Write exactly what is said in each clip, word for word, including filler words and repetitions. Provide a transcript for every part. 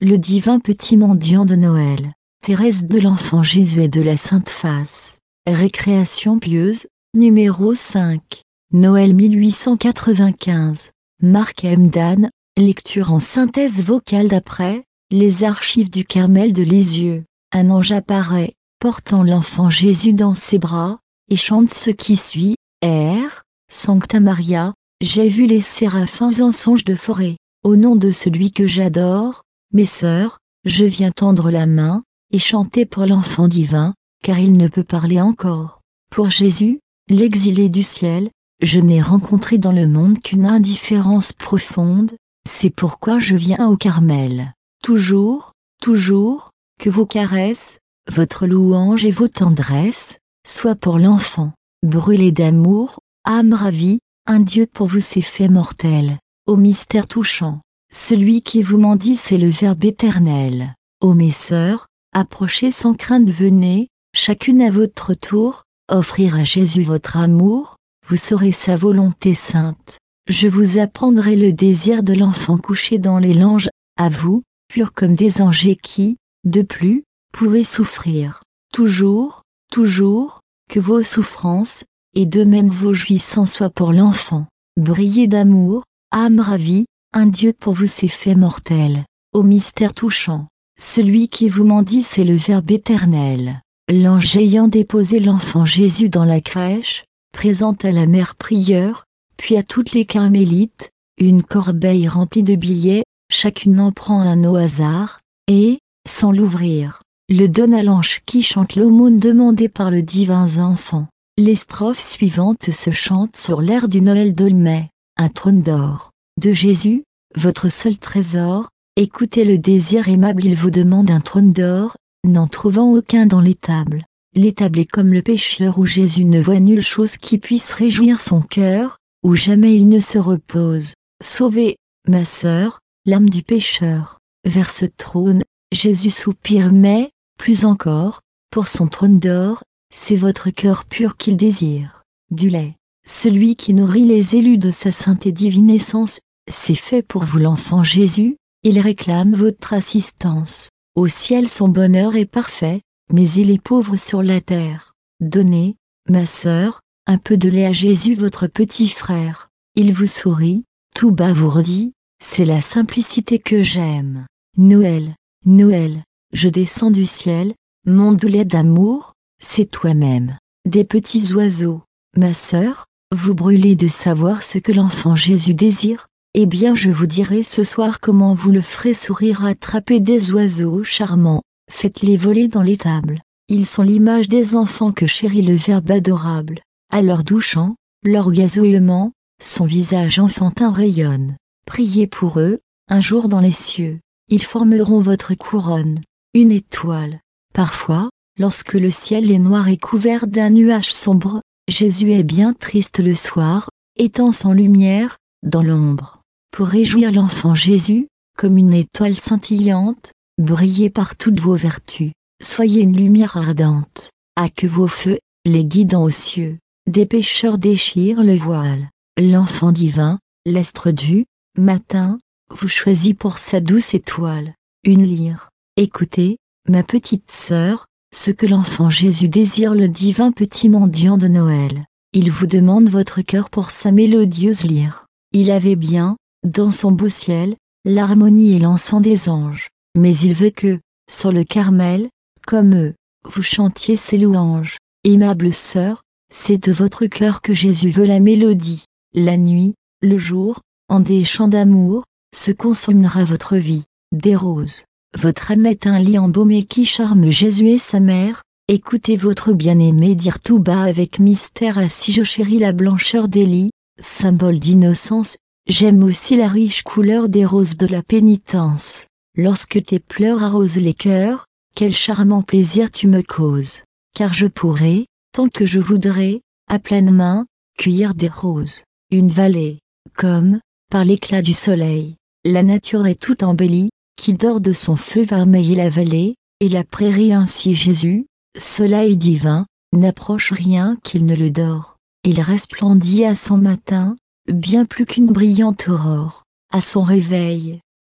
le divin petit mendiant de Noël, Thérèse de l'Enfant Jésus et de la Sainte Face. Récréation pieuse, numéro cinq. Noël mille huit cent quatre-vingt-quinze. Marc Hemdan, lecture en synthèse vocale d'après les archives du Carmel de Lisieux. Un ange apparaît, portant l'enfant Jésus dans ses bras, et chante ce qui suit. R. Sancta Maria, j'ai vu les séraphins en songe de forêt. Au nom de celui que j'adore, mes sœurs, je viens tendre la main, et chanter pour l'enfant divin, car il ne peut parler encore. Pour Jésus, l'exilé du ciel, je n'ai rencontré dans le monde qu'une indifférence profonde, c'est pourquoi je viens au Carmel. Toujours, toujours, que vos caresses, votre louange et vos tendresses, soient pour l'enfant. Brûlé d'amour, âme ravie, un Dieu pour vous s'est fait mortel. Ô mystère touchant, celui qui vous mendie c'est le Verbe éternel. Ô mes sœurs, approchez sans crainte, venez, chacune à votre tour, offrir à Jésus votre amour, vous saurez sa volonté sainte. Je vous apprendrai le désir de l'enfant couché dans les langes, à vous, purs comme des anges et qui, de plus, pouvez souffrir. Toujours, toujours, que vos souffrances, et de même vos jouissances soient pour l'enfant. Brillez d'amour, âme ravie, un Dieu pour vous s'est fait mortel. Ô mystère touchant, celui qui vous mendie c'est le Verbe éternel. L'ange ayant déposé l'enfant Jésus dans la crèche, présente à la mère prieure, puis à toutes les carmélites, une corbeille remplie de billets, chacune en prend un au hasard, et, sans l'ouvrir, le donne à l'ange qui chante l'aumône demandée par le divin enfant. Les strophes suivantes se chantent sur l'air du Noël d'Aulnay. Un trône d'or, de Jésus, votre seul trésor, écoutez le désir aimable, il vous demande un trône d'or, n'en trouvant aucun dans l'étable. L'étable est comme le pécheur où Jésus ne voit nulle chose qui puisse réjouir son cœur, où jamais il ne se repose. Sauvez, ma sœur, l'âme du pécheur. Vers ce trône, Jésus soupire mais, plus encore, pour son trône d'or, c'est votre cœur pur qu'il désire. Du lait, celui qui nourrit les élus de sa sainte et divine essence, c'est fait pour vous l'enfant Jésus, il réclame votre assistance. Au ciel son bonheur est parfait, mais il est pauvre sur la terre. Donnez, ma sœur, un peu de lait à Jésus votre petit frère. Il vous sourit, tout bas vous redit, c'est la simplicité que j'aime. Noël, Noël, je descends du ciel, mon doux lait d'amour, c'est toi-même. Des petits oiseaux, ma sœur, vous brûlez de savoir ce que l'enfant Jésus désire, eh bien je vous dirai ce soir comment vous le ferez sourire. Attrapez des oiseaux charmants, faites-les voler dans l'étable, ils sont l'image des enfants que chérit le Verbe adorable. À leur doux chant, leur gazouillement, son visage enfantin rayonne. Priez pour eux, un jour dans les cieux, ils formeront votre couronne, une étoile. Parfois, lorsque le ciel est noir et couvert d'un nuage sombre, Jésus est bien triste le soir, étant sans lumière, dans l'ombre. Pour réjouir l'enfant Jésus, comme une étoile scintillante, brillez par toutes vos vertus, soyez une lumière ardente, à que vos feux, les guidant aux cieux, des pécheurs déchirent le voile. L'enfant divin, l'astre du matin, vous choisit pour sa douce étoile, une lyre. Écoutez, ma petite sœur, ce que l'enfant Jésus désire, le divin petit mendiant de Noël. Il vous demande votre cœur pour sa mélodieuse lyre. Il avait bien, dans son beau ciel, l'harmonie et l'encens des anges, mais il veut que, sur le Carmel, comme eux, vous chantiez ses louanges. Aimable sœur, c'est de votre cœur que Jésus veut la mélodie. La nuit, le jour, en des chants d'amour, se consumera votre vie. Des roses, votre âme est un lit embaumé qui charme Jésus et sa mère. Écoutez votre bien-aimé dire tout bas avec mystère: assis je chéris la blancheur des lits, symbole d'innocence. J'aime aussi la riche couleur des roses de la pénitence. Lorsque tes pleurs arrosent les cœurs, quel charmant plaisir tu me causes. Car je pourrais, tant que je voudrais, à pleine main, cueillir des roses. Une vallée, comme, par l'éclat du soleil, la nature est toute embellie, qui dort de son feu vermeil et la vallée, et la prairie ainsi Jésus, soleil divin, n'approche rien qu'il ne le dore. Il resplendit à son matin, bien plus qu'une brillante aurore. À son réveil,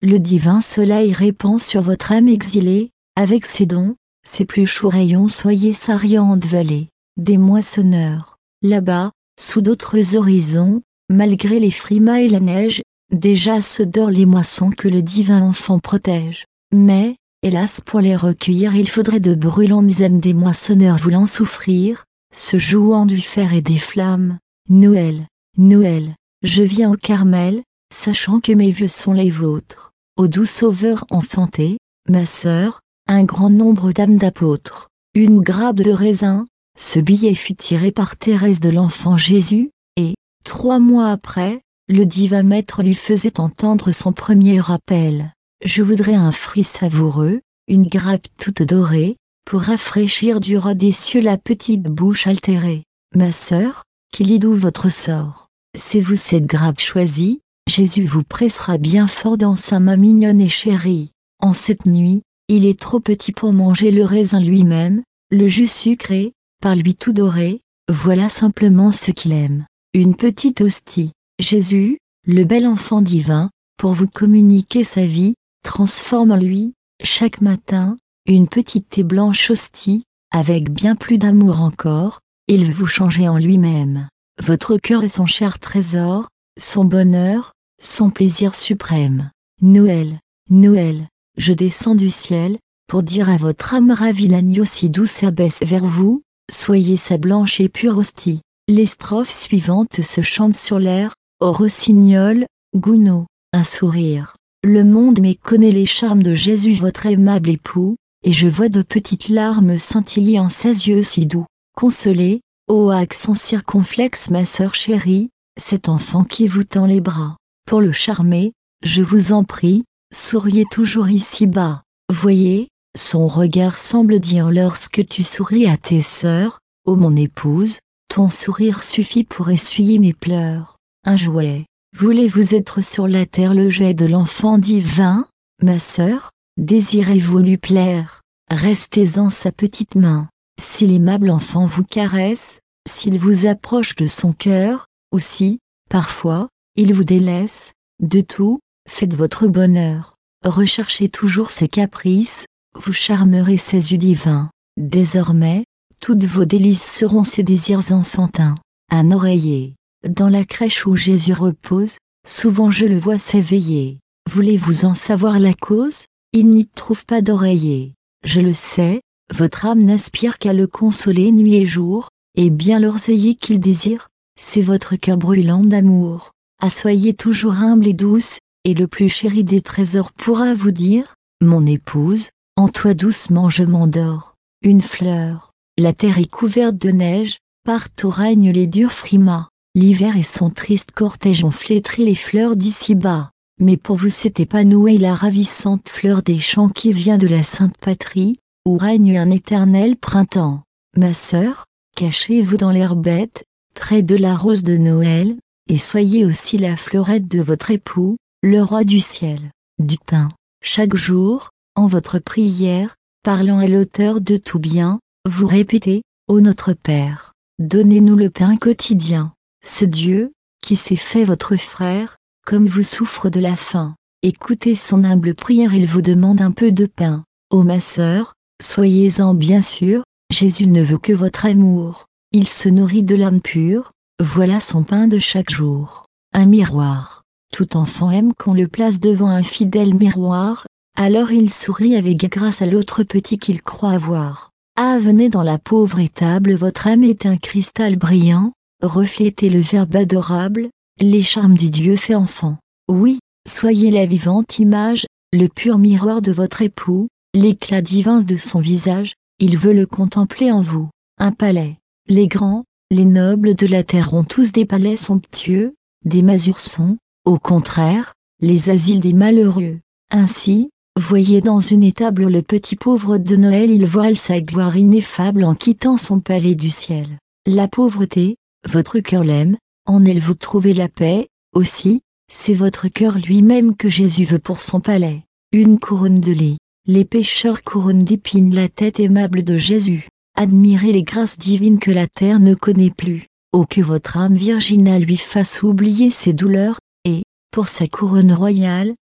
le divin soleil répand sur votre âme exilée, avec ses dons, ses plus chauds rayons soyez sa riante vallée, des moissonneurs, là-bas, sous d'autres horizons, malgré les frimas et la neige, déjà se dorent les moissons que le divin enfant protège. Mais, hélas pour les recueillir il faudrait de brûlantes âmes des moissonneurs voulant souffrir, se jouant du fer et des flammes. Noël, Noël, je viens au Carmel, sachant que mes vœux sont les vôtres. Ô doux sauveur enfanté, ma sœur, un grand nombre d'âmes d'apôtres, une grappe de raisin, ce billet fut tiré par Thérèse de l'Enfant Jésus, et, trois mois après, le divin maître lui faisait entendre son premier rappel. Je voudrais un fruit savoureux, une grappe toute dorée, pour rafraîchir du roi des cieux la petite bouche altérée. Ma sœur, qu'il y doux votre sort. C'est vous cette grappe choisie, Jésus vous pressera bien fort dans sa main mignonne et chérie. En cette nuit, il est trop petit pour manger le raisin lui-même, le jus sucré, par lui tout doré, voilà simplement ce qu'il aime. Une petite hostie. Jésus, le bel enfant divin, pour vous communiquer sa vie, transforme en lui, chaque matin, une petite et blanche hostie, avec bien plus d'amour encore, il veut vous changer en lui-même. Votre cœur est son cher trésor, son bonheur, son plaisir suprême. Noël, Noël, je descends du ciel, pour dire à votre âme ravie l'agneau si doux s'abaisse vers vous, soyez sa blanche et pure hostie. Les strophes suivantes se chantent sur l'air, au rossignol, Gounod, un sourire. Le monde méconnaît les charmes de Jésus votre aimable époux, et je vois de petites larmes scintiller en ses yeux si doux. Consolez, ô accent circonflexe ma sœur chérie, cet enfant qui vous tend les bras. Pour le charmer, je vous en prie, souriez toujours ici-bas. Voyez, son regard semble dire lorsque tu souris à tes sœurs, ô mon épouse, ton sourire suffit pour essuyer mes pleurs. Un jouet. Voulez-vous être sur la terre le jet de l'enfant divin, ma sœur? Désirez-vous lui plaire? Restez en sa petite main. Si l'aimable enfant vous caresse, s'il vous approche de son cœur, ou si, parfois, il vous délaisse, de tout, faites votre bonheur. Recherchez toujours ses caprices, vous charmerez ses yeux divins. Désormais, toutes vos délices seront ses désirs enfantins. Un oreiller. Dans la crèche où Jésus repose, souvent je le vois s'éveiller. Voulez-vous en savoir la cause? Il n'y trouve pas d'oreiller. Je le sais, votre âme n'aspire qu'à le consoler nuit et jour, et bien l'oreiller qu'il désire, c'est votre cœur brûlant d'amour. Ah, soyez toujours humble et douce, et le plus chéri des trésors pourra vous dire, mon épouse, en toi doucement je m'endors. Une fleur. La terre est couverte de neige, partout règnent les durs frimas. L'hiver et son triste cortège ont flétri les fleurs d'ici-bas. Mais pour vous s'est épanouie la ravissante fleur des champs qui vient de la sainte patrie, où règne un éternel printemps. Ma sœur, cachez-vous dans l'herbette, près de la rose de Noël, et soyez aussi la fleurette de votre époux, le roi du ciel, du pain. Chaque jour, en votre prière, parlant à l'auteur de tout bien, vous répétez, ô notre Père, donnez-nous le pain quotidien. Ce Dieu, qui s'est fait votre frère, comme vous souffre de la faim, écoutez son humble prière, il vous demande un peu de pain. Ô ma sœur, soyez-en bien sûre, Jésus ne veut que votre amour, il se nourrit de l'âme pure, voilà son pain de chaque jour. Un miroir. Tout enfant aime qu'on le place devant un fidèle miroir, alors il sourit avec grâce à l'autre petit qu'il croit avoir. Ah, venez dans la pauvre étable, votre âme est un cristal brillant, reflétez le Verbe adorable, les charmes du Dieu fait enfant. Oui, soyez la vivante image, le pur miroir de votre époux, l'éclat divin de son visage, il veut le contempler en vous. Un palais. Les grands, les nobles de la terre ont tous des palais somptueux, des masures sont, au contraire, les asiles des malheureux. Ainsi, voyez dans une étable le petit pauvre de Noël, il voile sa gloire ineffable en quittant son palais du ciel. La pauvreté, votre cœur l'aime, en elle vous trouvez la paix, aussi, c'est votre cœur lui-même que Jésus veut pour son palais. Une couronne de lait. Les pécheurs couronnent d'épines la tête aimable de Jésus. Admirez les grâces divines que la terre ne connaît plus. Oh, que votre âme virginale lui fasse oublier ses douleurs, et, pour sa couronne royale,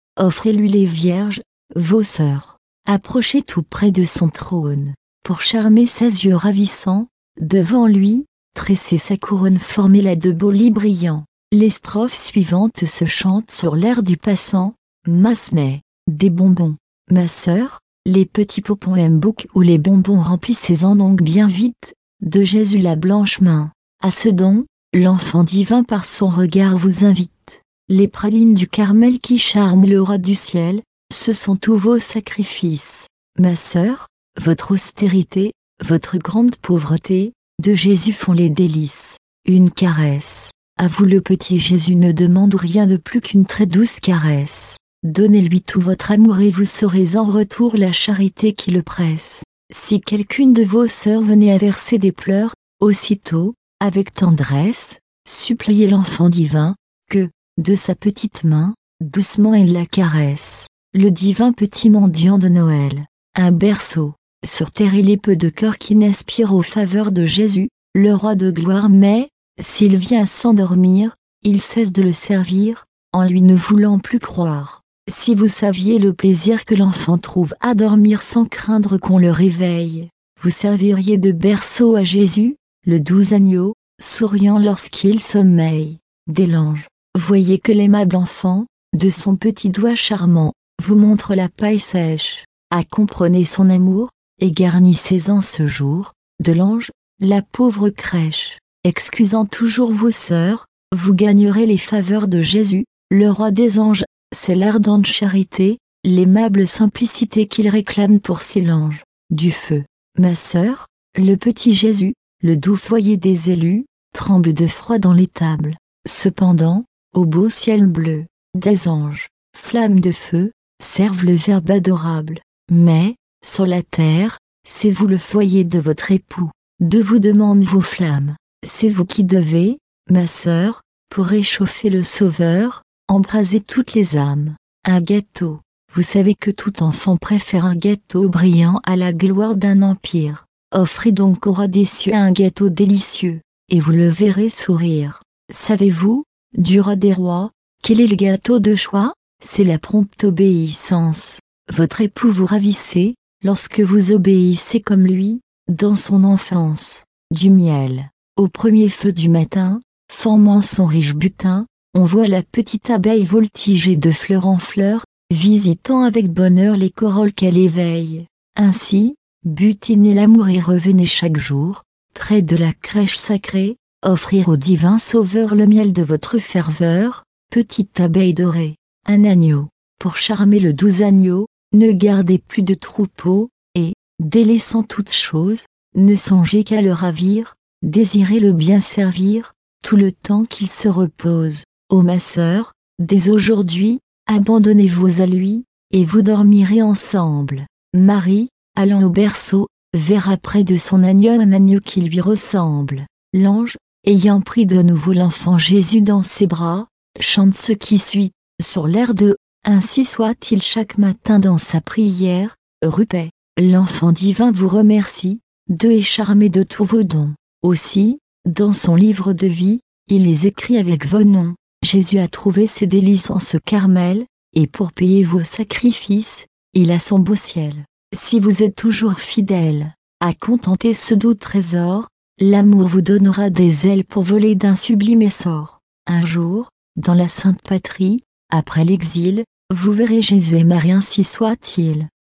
offrez-lui les vierges, vos sœurs. Approchez tout près de son trône, pour charmer ses yeux ravissants, devant lui, tressez sa couronne, formez-la de beaux lits brillants. Les strophes suivantes se chantent sur l'air du passant. Massenet, des bonbons. Ma sœur, les petits pompons aiment beaucoup où les bonbons remplissez-en donc bien vite, de Jésus la blanche main. À ce don, l'enfant divin par son regard vous invite. Les pralines du Carmel qui charment le roi du ciel, ce sont tous vos sacrifices. Ma sœur, votre austérité, votre grande pauvreté, de Jésus font les délices. Une caresse. À vous le petit Jésus ne demande rien de plus qu'une très douce caresse. Donnez-lui tout votre amour et vous saurez en retour la charité qui le presse. Si quelqu'une de vos sœurs venait à verser des pleurs, aussitôt, avec tendresse, suppliez l'enfant divin, que, de sa petite main, doucement il la caresse. Le divin petit mendiant de Noël, un berceau. Sur terre il est peu de cœurs qui n'aspirent aux faveurs de Jésus, le roi de gloire, mais, s'il vient à s'endormir, il cesse de le servir, en lui ne voulant plus croire. Si vous saviez le plaisir que l'enfant trouve à dormir sans craindre qu'on le réveille, vous serviriez de berceau à Jésus, le doux agneau, souriant lorsqu'il sommeille. Des langes, voyez que l'aimable enfant, de son petit doigt charmant, vous montre la paille sèche. Ah, comprenez son amour, et garnissez-en ce jour, de l'ange, la pauvre crèche. Excusant toujours vos sœurs, vous gagnerez les faveurs de Jésus, le roi des anges. C'est l'ardente charité, l'aimable simplicité qu'il réclame pour si l'ange. Du feu. Ma sœur, le petit Jésus, le doux foyer des élus, tremble de froid dans l'étable. Cependant, au beau ciel bleu, des anges, flammes de feu, servent le Verbe adorable. Mais, sur la terre, c'est vous le foyer de votre époux. De vous demandent vos flammes. C'est vous qui devez, ma sœur, pour réchauffer le Sauveur, embraser toutes les âmes. Un gâteau. Vous savez que tout enfant préfère un gâteau brillant à la gloire d'un empire. Offrez donc au roi des cieux un gâteau délicieux, et vous le verrez sourire. Savez-vous, du roi des rois, quel est le gâteau de choix? C'est la prompte obéissance. Votre époux vous ravissez, lorsque vous obéissez comme lui, dans son enfance. Du miel. Au premier feu du matin, formant son riche butin, on voit la petite abeille voltiger de fleur en fleur, visitant avec bonheur les corolles qu'elle éveille. Ainsi, butinez l'amour et revenez chaque jour, près de la crèche sacrée, offrir au divin Sauveur le miel de votre ferveur, petite abeille dorée. Un agneau. Pour charmer le doux agneau, ne gardez plus de troupeau, et, délaissant toute chose, ne songez qu'à le ravir, désirez le bien servir, tout le temps qu'il se repose. Ô ma sœur, dès aujourd'hui, abandonnez-vous à lui, et vous dormirez ensemble. Marie, allant au berceau, verra près de son agneau un agneau qui lui ressemble. L'ange, ayant pris de nouveau l'enfant Jésus dans ses bras, chante ce qui suit, sur l'air de « Ainsi soit-il » chaque matin dans sa prière. Rupet, l'enfant divin vous remercie, de et charmé de tous vos dons. Aussi, dans son livre de vie, il les écrit avec vos noms. Jésus a trouvé ses délices en ce Carmel, et pour payer vos sacrifices, il a son beau ciel. Si vous êtes toujours fidèle à contenter ce doux trésor, l'amour vous donnera des ailes pour voler d'un sublime essor. Un jour, dans la Sainte Patrie, après l'exil, vous verrez Jésus et Marie, ainsi soit-il.